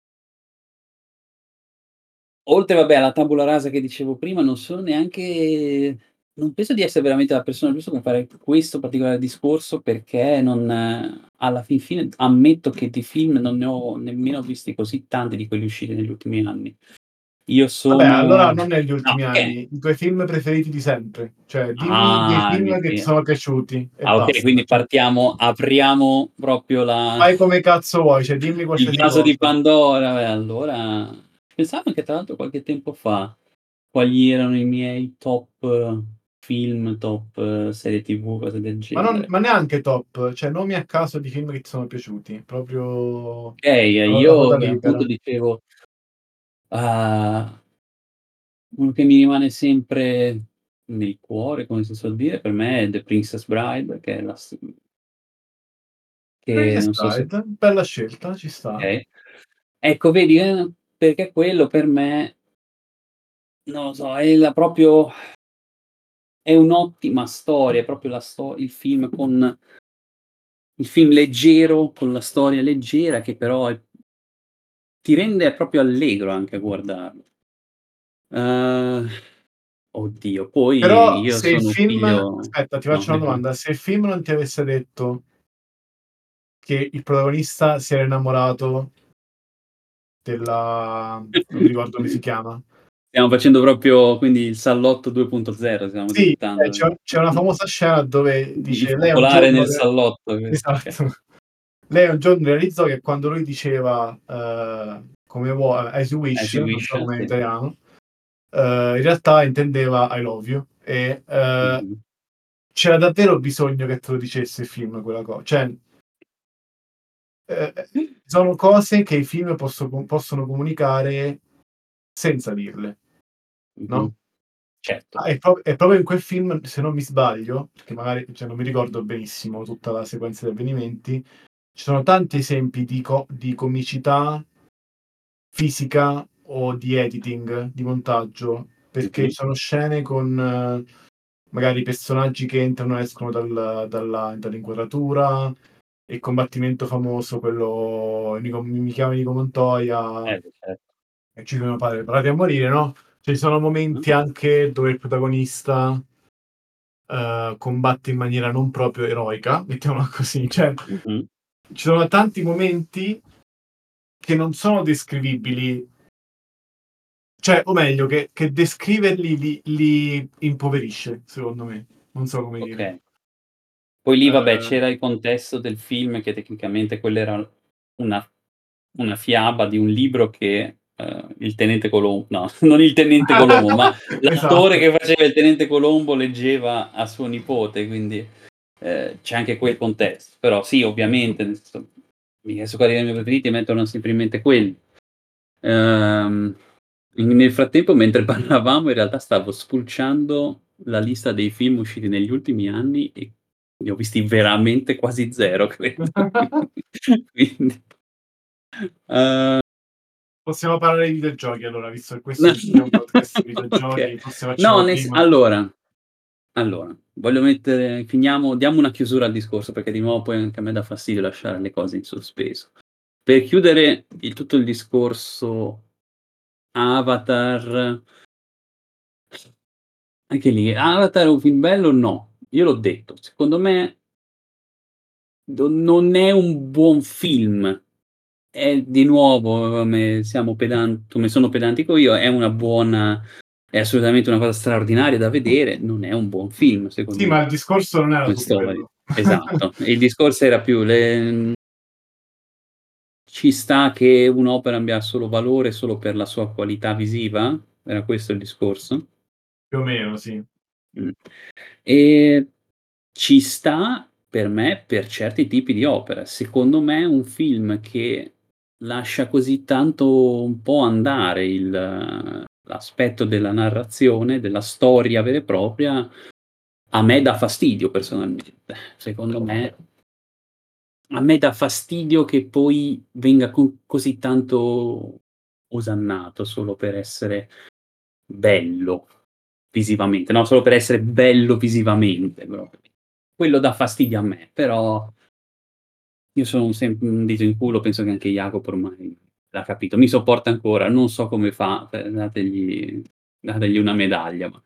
oltre vabbè alla tabula rasa che dicevo prima, non sono neanche non penso di essere veramente la persona giusta per fare questo particolare discorso, perché non alla fin fine ammetto che di film non ne ho nemmeno visti così tanti di quelli usciti negli ultimi anni. Io Vabbè, allora sono non negli no, ultimi okay. anni, i tuoi film preferiti di sempre. Cioè dimmi dei Ah, i miei film che ti fi sono piaciuti e ah, okay, basta. quindi Cioè partiamo apriamo proprio la fai come cazzo vuoi, cioè dimmi il qualsiasi vaso di cosa. Pandora. Beh, allora pensavo anche tra l'altro qualche tempo fa, quali erano i miei top film, top serie T V, cose del Ma non genere. ma neanche top, cioè nomi a caso di film che ti sono piaciuti, proprio Okay, a a io ruota appunto libera. dicevo, ah uno che mi rimane sempre nel cuore, come si suol dire, per me è The Princess Bride, che è la s che Princess non so se Bride, bella scelta, ci sta. okay. Ecco vedi, ehm, perché quello per me non lo so, è la proprio è un'ottima storia, è proprio la sto il film con il film leggero, con la storia leggera che però è ti rende proprio allegro anche a guardarlo. Uhm, oddio, poi Però io se il sono film figlio aspetta, ti no, faccio una vai tu. domanda, se il film non ti avesse detto che il protagonista si era innamorato della non mi ricordo come si chiama. Stiamo facendo proprio quindi il Salotto due punto zero, stiamo Sì, eh, diventando. c'è c'è una famosa scena dove Il dice lei un focolare giorno nel re salotto, que okay. esatto. Lei un giorno realizzò che quando lui diceva, ehm, come vuo As You As Wish, You non Wish, so com'è in sì. italiano, ehm, in realtà intendeva I love you e, ehm, Mh-mh. c'era davvero bisogno che te lo dicesse il film quella co cioè ehm, sono cose che i film posso possono comunicare senza dirle, Mh-mh. no? Certo. Ah, è pro è proprio in quel film, se non mi sbaglio, perché magari cioè non mi ricordo benissimo tutta la sequenza di avvenimenti, ci sono tanti esempi di co di comicità fisica o di editing, di montaggio, perché Mh-mh. ci sono scene con magari personaggi che entrano e escono dal dalla dall'inquadratura, il combattimento famoso, quello Inigo Mi chiamo Inigo Montoya Eh beh, cer e uccidono mio padre, preparati a morire, no, cioè ci sono Mh. momenti anche dove il protagonista ehm, combatte in maniera non proprio eroica, mettiamola così, cioè Mh-mh. ci sono tanti momenti che non sono descrivibili cioè, o meglio che che descriverli li li impoverisce, secondo me. Non so come dire. Okay. Poi lì vabbè Ehm c'era il contesto del film che tecnicamente quella era una una fiaba di un libro che, ehm, il tenente Colom no, non il tenente Colombo, ma l'attore Esatto. che faceva il tenente Colombo leggeva a suo nipote, quindi, ehm, c'è anche quel contesto. Però sì, ovviamente, nel senso, mi adesso quali erano i miei preferiti, mettono sempre in mente quelli. Ehm, in nel frattempo mentre parlavamo in realtà stavo spulciando la lista dei film usciti negli ultimi anni e ne ho visti veramente quasi zero credo. Quindi uhm Possiamo parlare di videogiochi allora, visto che questo è un podcast di Okay. videogiochi, forse No, facciamo nel s prima allora allora, voglio mettere finiamo diamo una chiusura al discorso, perché di nuovo poi anche a me dà fastidio lasciare le cose in sospeso. Per chiudere il tutto il discorso Avatar anche lì, Avatar è un film bello? No. Io l'ho detto, secondo me don non è un buon film. È di nuovo, come siamo pedan come sono pedantico io, è una buona è assolutamente una cosa straordinaria da vedere, non è un buon film secondo Sì, ma me. il discorso non era Come su storia. quello. Esatto. Il discorso era più le mhmm ci sta che un'opera abbia solo valore solo per la sua qualità visiva? Era questo il discorso? Più o meno, sì. Mh. Ehm, ci sta per me, per certi tipi di opera. Secondo me un film che lascia così tanto un po' andare il l'aspetto della narrazione, della storia vera e propria, a me dà fastidio personalmente. Secondo me a me dà fastidio che poi venga co così tanto osannato solo per essere bello visivamente, no, solo per essere bello visivamente proprio. Quello dà fastidio a me, però io sono un sem un dito in culo, penso che anche Jacopo ormai l'ha capito. Mi sopporta ancora, non so come fa, eh, dategli dategli una medaglia, ma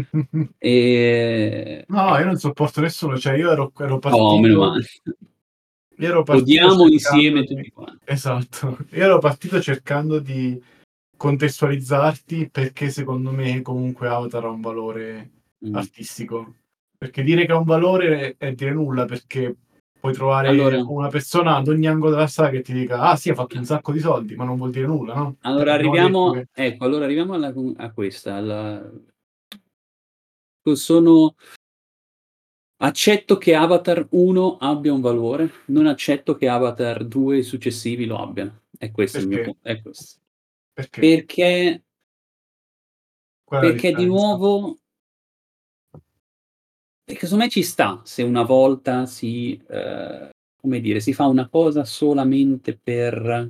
ehm, No, io ecco. non sopporto nessuno, cioè io ero ero Oh, meno partito male. io ero partito Odiamo cercando insieme di tutti quan esatto, io ero partito cercando di contestualizzarti, perché secondo me comunque Avatar ha un valore Mh. artistico. Perché dire che ha un valore è dire nulla, perché puoi trovare Allora una persona ad ogni angolo della strada che ti dica: "Ah sì, ha fatto un sacco di soldi", ma non vuol dire nulla, no, cioè allora abbiamo detto arriviamo che ecco, allora arriviamo alla con a questa, alla io sono accetto che Avatar uno abbia un valore, non accetto che Avatar due e i successivi lo abbiano. È questo il mio perché? pu è ques Perché? perché Qual è la perché di differenza? nuovo perché secondo me ci sta se una volta si ehm, come dire, si fa una cosa solamente per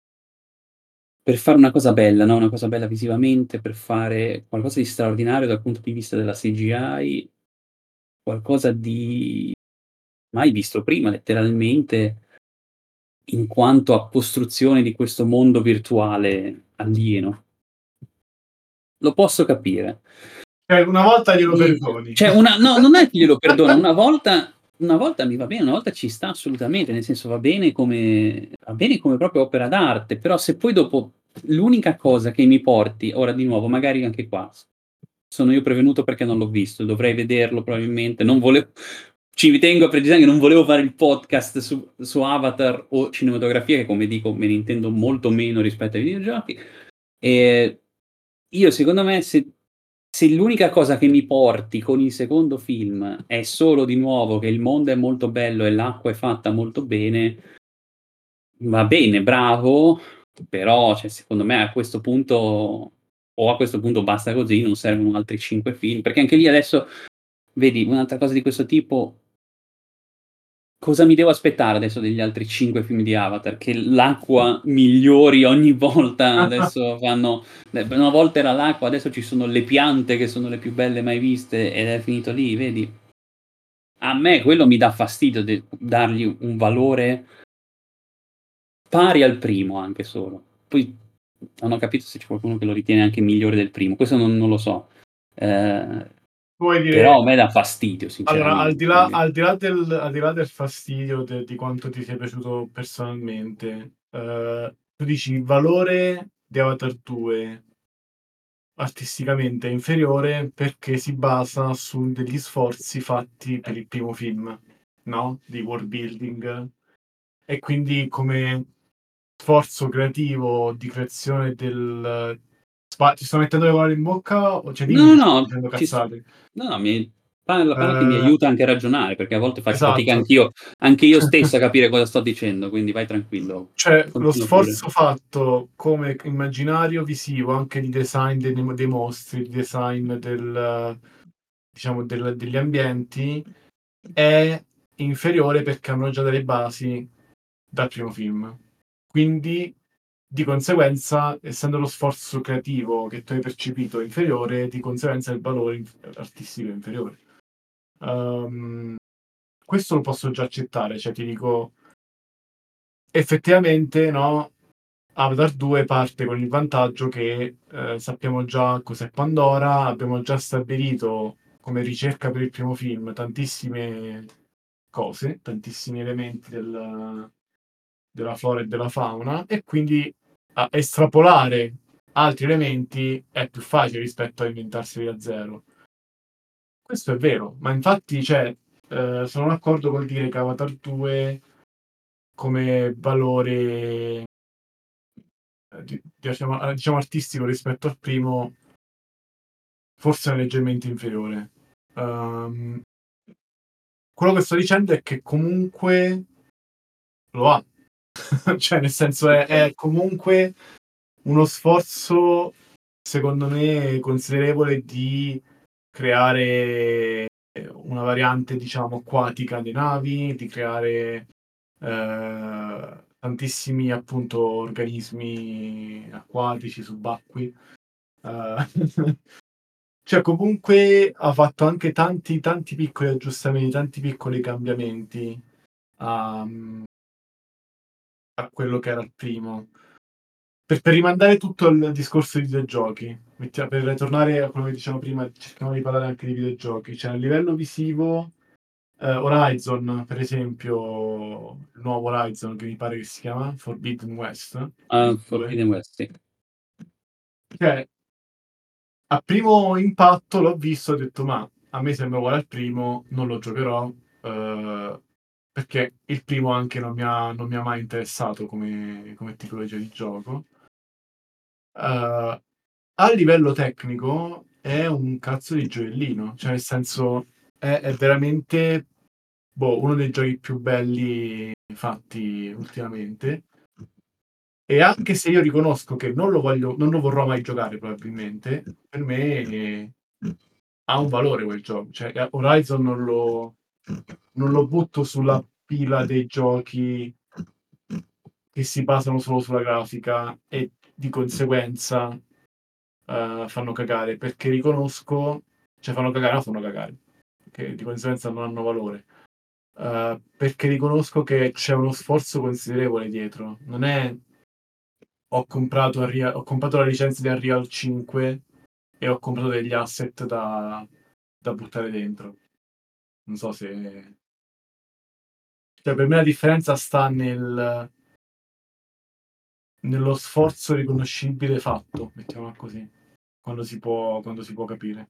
per fare una cosa bella, no, una cosa bella visivamente, per fare qualcosa di straordinario dal punto di vista della C G I, qualcosa di mai visto prima letteralmente in quanto a costruzione di questo mondo virtuale alieno. Lo posso capire. Eh, una volta glielo Ehm, perdoni. cioè una no, non è che glielo perdono, una volta una volta mi va bene, una volta ci sta assolutamente, nel senso va bene come va bene come proprio opera d'arte, però se poi dopo l'unica cosa che mi porti ora di nuovo, magari anche qua s sono io prevenuto perché non l'ho visto, dovrei vederlo probabilmente, non volev ci tengo a precisare che non volevo fare il podcast su su Avatar o cinematografia, che come dico me ne intendo molto meno rispetto ai videogiochi. Ehm, io secondo me se se l'unica cosa che mi porti con il secondo film è solo di nuovo che il mondo è molto bello e l'acqua è fatta molto bene va bene, bravo, però cioè secondo me a questo punto o a questo punto basta così, non servono altri cinque film, perché anche lì adesso vedi un'altra cosa di questo tipo cosa mi devo aspettare adesso degli altri cinque film di Avatar? Che l'acqua migliori ogni volta, adesso fanno beh, una volta era l'acqua, adesso ci sono le piante che sono le più belle mai viste ed è finito lì, vedi? A me quello mi dà fastidio de dargli un valore pari al primo anche solo. Poi non ho capito se c'è qualcuno che lo ritiene anche migliore del primo, questo non non lo so. Ehm, Vuoi però dire a me dà fastidio allora, al di là sinceramente. al di là del al di là del fastidio de di quanto ti sia piaciuto personalmente, uhm, tu dici il valore di Avatar due artisticamente è inferiore perché si basa su degli sforzi fatti per il primo film, no, di world building e quindi come sforzo creativo di creazione del sba ti sto mettendo le parole in bocca o cioè dimmi No, se no, sto no, dicendo ci s cazzate. no, no, mi parla parla che mi Ehm, aiuta anche a ragionare, perché a volte faccio fatica esatto. anch'io anche io stesso a capire cosa sto dicendo, quindi vai tranquillo. Cioè, lo Continua pure. sforzo fatto come c immaginario visivo, anche di design dei dei mostri, di design del diciamo del degli ambienti è inferiore perché hanno già delle basi dal primo film. Quindi, di conseguenza, essendo lo sforzo creativo che tu hai percepito inferiore, di conseguenza il valore inf artistico è inferiore. Uhm, questo lo posso già accettare, cioè ti dico effettivamente, no, Avatar due parte con il vantaggio che, ehm, sappiamo già cos'è Pandora, abbiamo già stabilito come ricerca per il primo film tantissime cose, tantissimi elementi del della flora e della fauna e quindi a estrapolare altri elementi è più facile rispetto a inventarseli da zero. Questo è vero, ma infatti, cioè, ehm, sono d'accordo col dire che Avatar due come valore ehm, di diciamo a diciamo artistico rispetto al primo forse è leggermente inferiore. Uhm, quello che sto dicendo è che comunque lo ha. Cioè nel senso è Okay. è comunque uno sforzo, secondo me, considerevole di creare una variante, diciamo, acquatica di navi, di creare, ehm, tantissimi appunto organismi acquatici, subacquei. Uhm, cioè comunque ha fatto anche tanti, tanti piccoli aggiustamenti, tanti piccoli cambiamenti a mhmm, a quello che era il primo. Per per rimandare tutto al discorso dei videogiochi, mettia per tornare a quello che dicevamo prima, cerchiamo di parlare anche di videogiochi. Cioè a livello visivo, ehm, Horizon per esempio, il nuovo Horizon che mi pare che si chiama Forbidden West, Ah, il due Forbidden West, sì. cioè a primo impatto l'ho visto e ho detto: "Ma a me sembra uguale al primo, non lo giocherò", uhm, perché il primo anche non mi ha non mi ha mai interessato come come tipologia di gioco. Uhm, a livello tecnico è un cazzo di gioiellino, cioè nel senso è è veramente, boh, uno dei giochi più belli fatti ultimamente. E anche se io riconosco che non lo voglio non lo vorrò mai giocare probabilmente, per me ha un valore quel gioco. Cioè, ehm, Horizon non lo non lo butto sulla pila dei giochi che si basano solo sulla grafica e di conseguenza, uhm, fanno cagare, perché riconosco cioè fanno cagare, no fanno cagare, che di conseguenza non hanno valore. Uhm, perché riconosco che c'è uno sforzo considerevole dietro. Non è ho comprato Unreal ho comprato la licenza di Unreal cinque e ho comprato degli asset da da buttare dentro. Non so se cioè per me la differenza sta nel nello sforzo riconoscibile fatto, mettiamola così, quando si può quando si può capire.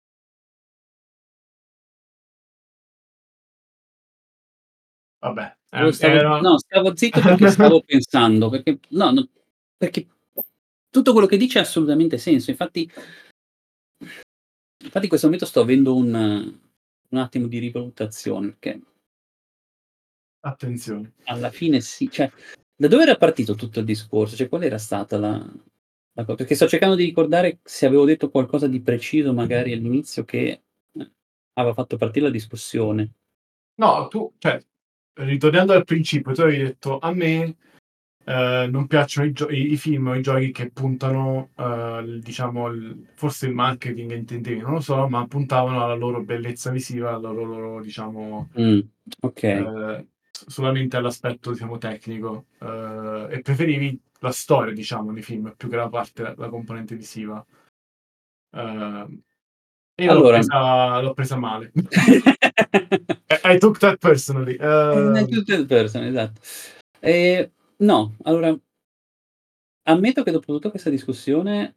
Vabbè, Io ehm, stavo era no, stavo zitto perché stavo pensando, perché no, no, perché tutto quello che dici ha assolutamente senso. Infatti infatti in questo momento sto avendo un un attimo di rivalutazione, perché attenzione. alla fine sì, cioè da dove era partito tutto il discorso? Cioè qual era stata la la co perché sto cercando di ricordare se avevo detto qualcosa di preciso magari all'inizio che, ehm, aveva fatto partire la discussione. No, tu cioè, ritornando al principio, tu avevi detto: "A me, ehm, non piacciono i gio i i film o i giochi che puntano, uhm, il diciamo il forse il marketing intendevi, non lo so, ma puntavano alla loro bellezza visiva, alla loro diciamo, Mh, okay. ehm, s solamente all'aspetto diciamo tecnico, uhm, e preferivi la storia diciamo nei film più che la parte la componente visiva". Uhm, e io l'ho Allora presa l'ho presa male. I I took that personally. Eh, Uhm giusto il person, esatto. Ehm, no, allora ammetto che dopo tutta questa discussione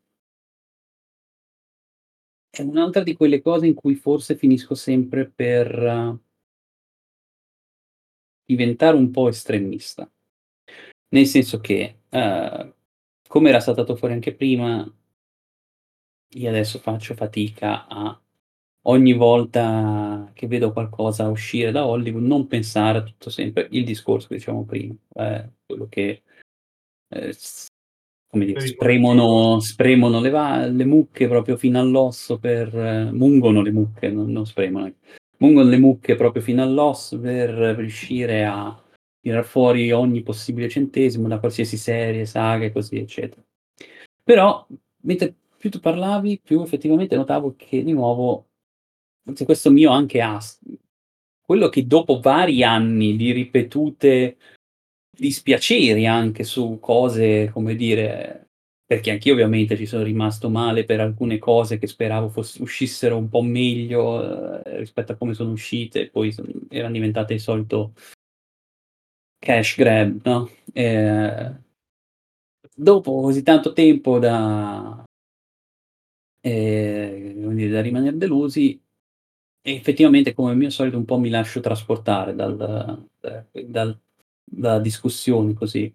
è un'altra di quelle cose in cui forse finisco sempre per diventare un po' estremista. Nel senso che, uhm, come era saltato fuori anche prima, io adesso faccio fatica a ogni volta che vedo qualcosa uscire da Hollywood, non pensare a tutto sempre il discorso che dicevamo prima, ehm, quello che, ehm, s come dire, Per il motivo. spremono spremono le va le mucche proprio fino all'osso per mungono le mucche, non non spremono, ecco. Mungono le mucche proprio fino all'osso per riuscire a tirar fuori ogni possibile centesimo da qualsiasi serie, saga e così eccetera. Però, mentre più tu parlavi, più effettivamente notavo che di nuovo, forse questo mio anche as quello che dopo vari anni di ripetute dispiaceri anche su cose, come dire perché anch'io ovviamente ci sono rimasto male per alcune cose che speravo foss uscissero un po' meglio, uhm, rispetto a come sono uscite e poi son eran diventate il solito cash grab, no, ehm dopo così tanto tempo da ehm, come dire, da rimaner delusi, effettivamente come mio solito un po' mi lascio trasportare dal da dal da discussioni così.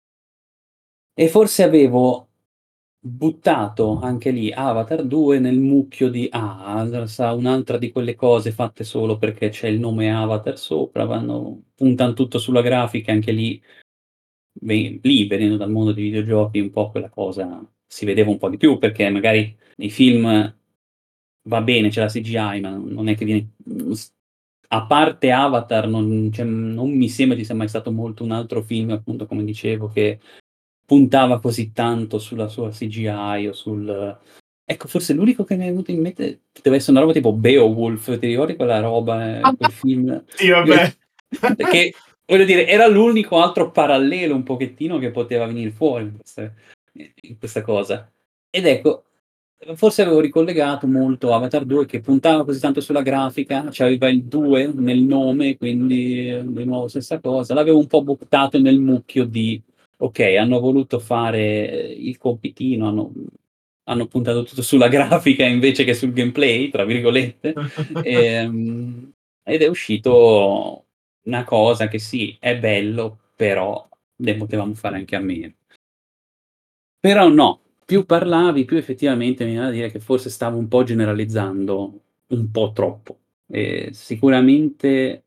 E forse avevo buttato anche lì Avatar due nel mucchio di: "Ah, sarà un'altra di quelle cose fatte solo perché c'è il nome Avatar sopra, vanno puntan tutto sulla grafica", anche lì ve lì venendo dal mondo dei videogiochi un po' quella cosa si vedeva un po' di più, perché magari nei film va bene, c'è la C G I, ma non è che viene mhmm, s a parte Avatar non cioè, non mi sembra ci sia mai stato molto un altro film, appunto, come dicevo, che puntava così tanto sulla sua C G I o sul ecco, forse l'unico che mi è venuto in mente deve essere una roba tipo Beowulf, ti ricordi quella roba, ehm, quel film? Sì, vabbè. Che voglio dire, era l'unico altro parallelo un pochettino che poteva venir fuori in queste i in questa cosa. Ed ecco, ehm, forse avevo ricollegato molto Avatar due che puntava così tanto sulla grafica, c'aveva il due nel nome, quindi di nuovo stessa cosa, l'avevo un po' buttato nel mucchio di: okay, hanno voluto fare il compitino, hanno mhmm, hanno puntato tutto sulla grafica invece che sul "gameplay", tra virgolette, ehm, ed è uscito una cosa che sì, è bello, però ne potevamo fare anche a meno. Però no, più parlavi, più effettivamente mi viene da dire che forse stavo un po' generalizzando un po' troppo. E sicuramente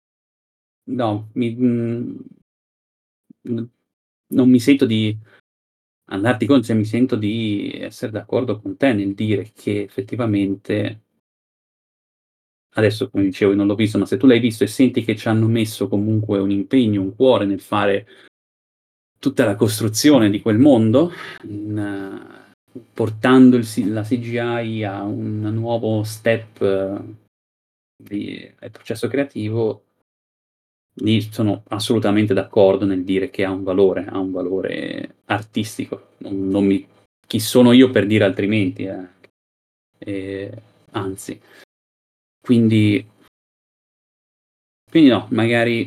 no, mi mhmm, mh, non mi sento di andarti con cioè mi sento di esser d'accordo con te nel dire che effettivamente adesso come dicevo io non l'ho visto, ma se tu l'hai visto e senti che ci hanno messo comunque un impegno, un cuore nel fare tutta la costruzione di quel mondo, in portando il si la C G I a un nuovo step di del processo creativo lì sono assolutamente d'accordo nel dire che ha un valore, ha un valore artistico. Non non mi chi sono io per dire altrimenti, eh. Ehm, anzi. Quindi quindi no, magari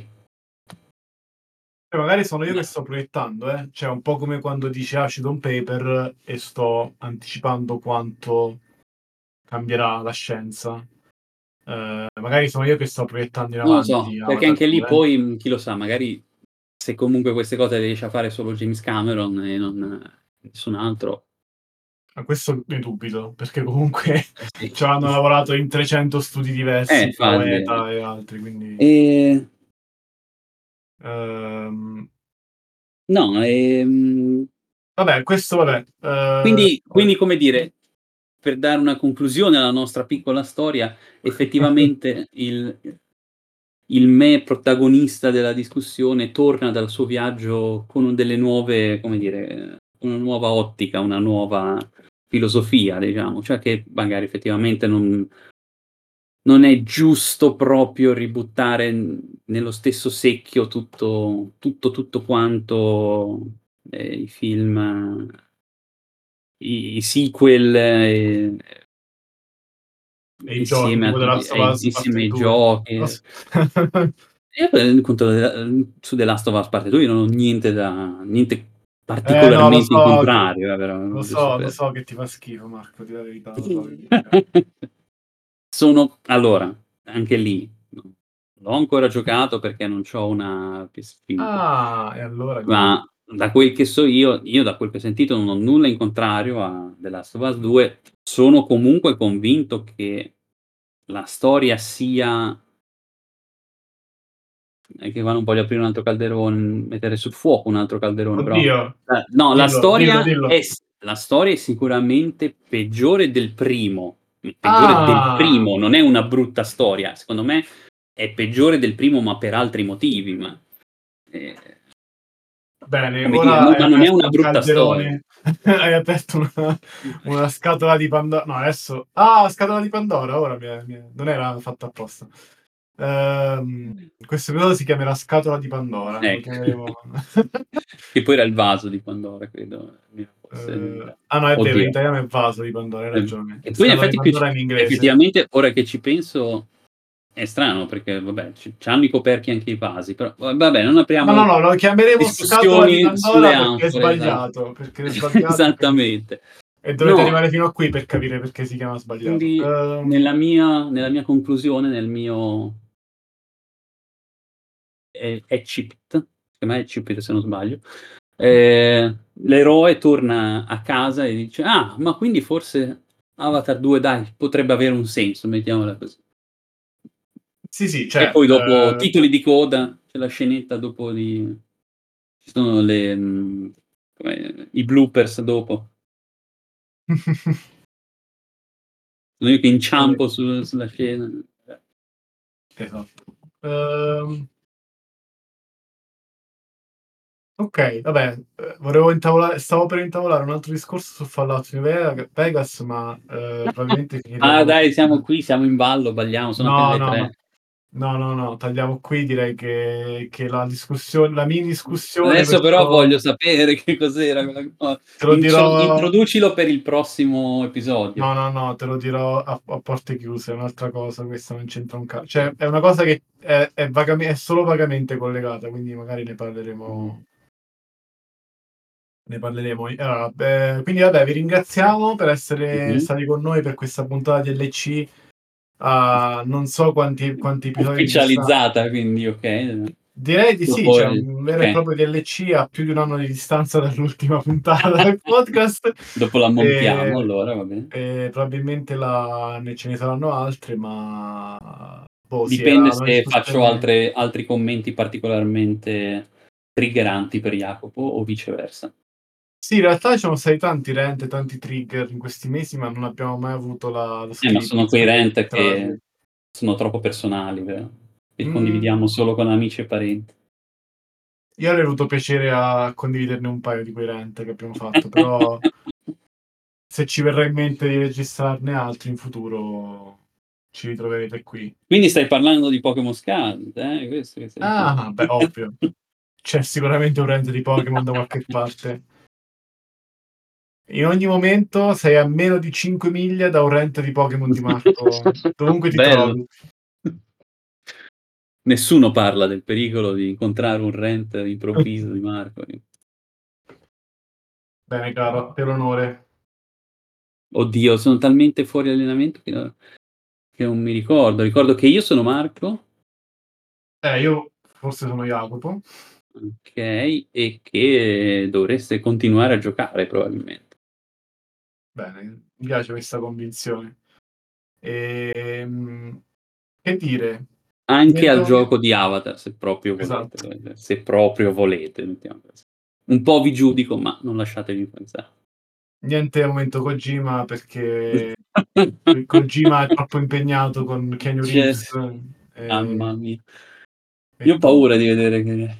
E magari sono io che ma sto proiettando, eh. Cioè un po' come quando dici Acido on Paper e sto anticipando quanto cambierà la scienza. Ehm, magari sono io che sto proiettando in Non lo so, avanti perché Avatar anche lì due, eh. poi, mhmm, chi lo sa, magari se comunque queste cose le riesce a fare solo James Cameron e non nessun altro Ma questo ne dubito, perché comunque eh sì. ci hanno lavorato in trecento studi Eh, diversi tra infatti, eh. Weta e altri, quindi Ehm, ehm, no, ehm, vabbè, questo vabbè, ehm, quindi quindi come dire, per dare una conclusione alla nostra piccola storia, effettivamente il il me protagonista della discussione torna dal suo viaggio con delle nuove come dire, una nuova ottica, una nuova filosofia diciamo, cioè che magari effettivamente non non è giusto proprio ributtare n nello stesso secchio tutto tutto, tutto quanto, ehm, i film i i sequel, ehm, e i giochi insieme a tipo The tutti Last of e Us insieme parte ai due. giochi. Io per conto ehm, su The Last of Us parte due io non ho niente da niente Eh no, lo particolarmente in so che contrario, eh, però lo giusto so, lo per so che ti fa schifo Marco, di la verità, lo so che ti fa Sono allora, anche lì, non l'ho ancora giocato perché non c'ho una P S cinque, ah, e allora niente. ma da quel che so io io da quel che ho sentito non ho nulla in contrario a The Last of Us due. Sono comunque convinto che la storia sia È che quando voglio aprire un altro calderone, mettere sul fuoco un altro calderone, però Oddio, eh, no, la dillo, dillo, storia dillo. è s la storia è sicuramente peggiore del primo, il peggiore del Ah! primo, non è una brutta storia. Secondo me è peggiore del primo, ma per altri motivi, ma ehm Bene, come dire, ora no hai ma non è aperto una un brutta storia. calderone, hai aperto una una scatola di Pando no, adesso ah, scatola di Pandora, ora mi è mi è non era fatto apposta. Ehm, questo episodio si chiamerà scatola di Pandora, lo Ecco. chiameremo Che poi era il vaso di Pandora, credo. Ehm, ah no, è vero, in Oddio. italiano è vaso di Pandora, hai Ehm, ragione. e poi in Scatola di effetti più c Pandora in inglese. effettivamente ora che ci penso è strano perché vabbè, c c'hanno i coperchi anche i vasi, però va vabbè, non No, no, apriamo no, lo chiameremo scatola di discussioni sulle Pandora perché è anfore, esa sbagliato, perché è sbagliato e quindi esattamente. e dovete No arrivare fino a qui per capire perché si chiama sbagliato. quindi Ehm nella mia nella mia conclusione, nel mio e Eccipit, si chiama Eccipit se non sbaglio, ehm, l'eroe torna a casa e dice: "Ah, ma quindi forse Avatar due dai, potrebbe avere un senso", mettiamola così. Sì, sì, E cioè, poi dopo ehm titoli di coda, c'è la scenetta dopo di ci sono le mhmm, come i bloopers dopo. Sono io che E inciampo su sulla scena. Eh. Esatto. Ehm Okay, vabbè, ehm, volevo intavolare stavo per intavolare un altro discorso su Fallout New Vega Vegas, ma, ehm, probabilmente Ah finiremo dai, siamo qui, siamo in ballo, balliamo, sono appena No, le no, tre. no. No, no, no, tagliamo qui. Direi che che la discussio la mini discussione Adesso però verso voglio sapere che cos'era quella co Te lo incio dirò introducilo per il prossimo episodio. No, no, no, te lo dirò a a porte chiuse, è un'altra cosa, questa non c'entra un ca cioè è una cosa che è è vagame è solo vagamente collegata, quindi magari ne Mh. parleremo ne parleremo i allora, beh, quindi vabbè vi ringraziamo per essere Mh-mh. stati con noi per questa puntata di D L C, a non so quanti quanti episodi di distan Ufficializzata quindi, okay. Direi di sì, Dopo cioè il un vero e okay. proprio D L C a più di un anno di distanza dall'ultima puntata del podcast. Dopo la montiamo E allora, va bene. e probabilmente la ne ce ne saranno altre, ma boh, sì, Dipende era una se faccio discussione altre altri commenti particolarmente triggeranti per Jacopo o viceversa. Sì, in realtà ci sono stati tanti rant, tanti trigger in questi mesi, ma non abbiamo mai avuto la lo Eh, ma sono script quei per rant registrarli. che sono troppo personali, vero, che Mhmm condividiamo solo con amici e parenti. Io avrei avuto piacere a condividerne un paio di quei rant che abbiamo fatto, però se ci verrà in mente di registrarne altri in futuro, ci ritroverete qui. Quindi stai parlando di Pokémon Scarlet, eh, è questo che stai Ah, beh, ovvio. C'è sicuramente un rant di Pokémon da qualche parte. In ogni momento sei a meno di cinque miglia da un rant di Pokémon di Marco, dovunque ti Bello. trovi. Nessuno parla del pericolo di incontrare un rant improvviso di Marco. Bene caro, a te l'onore. Oddio, sono talmente fuori allenamento che no che non mi ricordo. Ricordo che io sono Marco Eh, io forse sono Jacopo. Okay, e che dovreste continuare a giocare probabilmente. Bene, mi piace questa convinzione. Ehm, che dire? Anche Niente al ogni gioco di Avatar, se proprio volete, Esatto. se proprio volete, mettiamola così. Un po' vi giudico, ma non lasciatevi influenzare. Niente al momento Kojima perché Ko Kojima è troppo impegnato con Keanu Cioè, Reeves, mamma e mia. e Io ho to paura di vedere che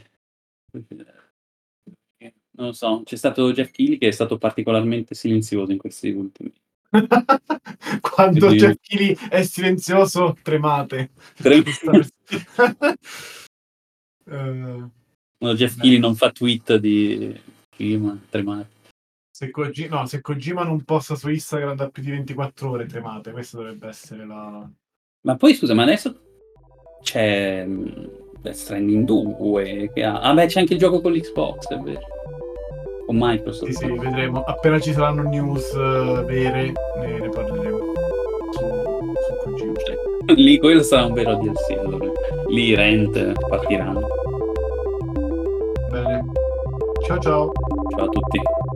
non lo so, c'è stato Geoff Keighley che è stato particolarmente silenzioso in questi ultimi Quando Geoff Quindi Keighley è silenzioso tremate, Trem perché questa pers Uhm, No, Geoff Keighley bene. non fa tweet di clima, tremate. Se Koji no, se Kojima non posta su Instagram da più di ventiquattro ore tremate, questa dovrebbe essere la Ma poi scusa, ma adesso c'è, mhmm, Death Stranding due che ha ah beh, c'è anche il gioco con l'Xbox, è vero. Con Sì, Microsoft. sì, vedremo. Appena ci saranno news vere ne ne parleremo su su Kojima. Lì quello sarà un vero D L C allora. Lì i rant partiranno. Bene. Ciao, ciao. Ciao a tutti.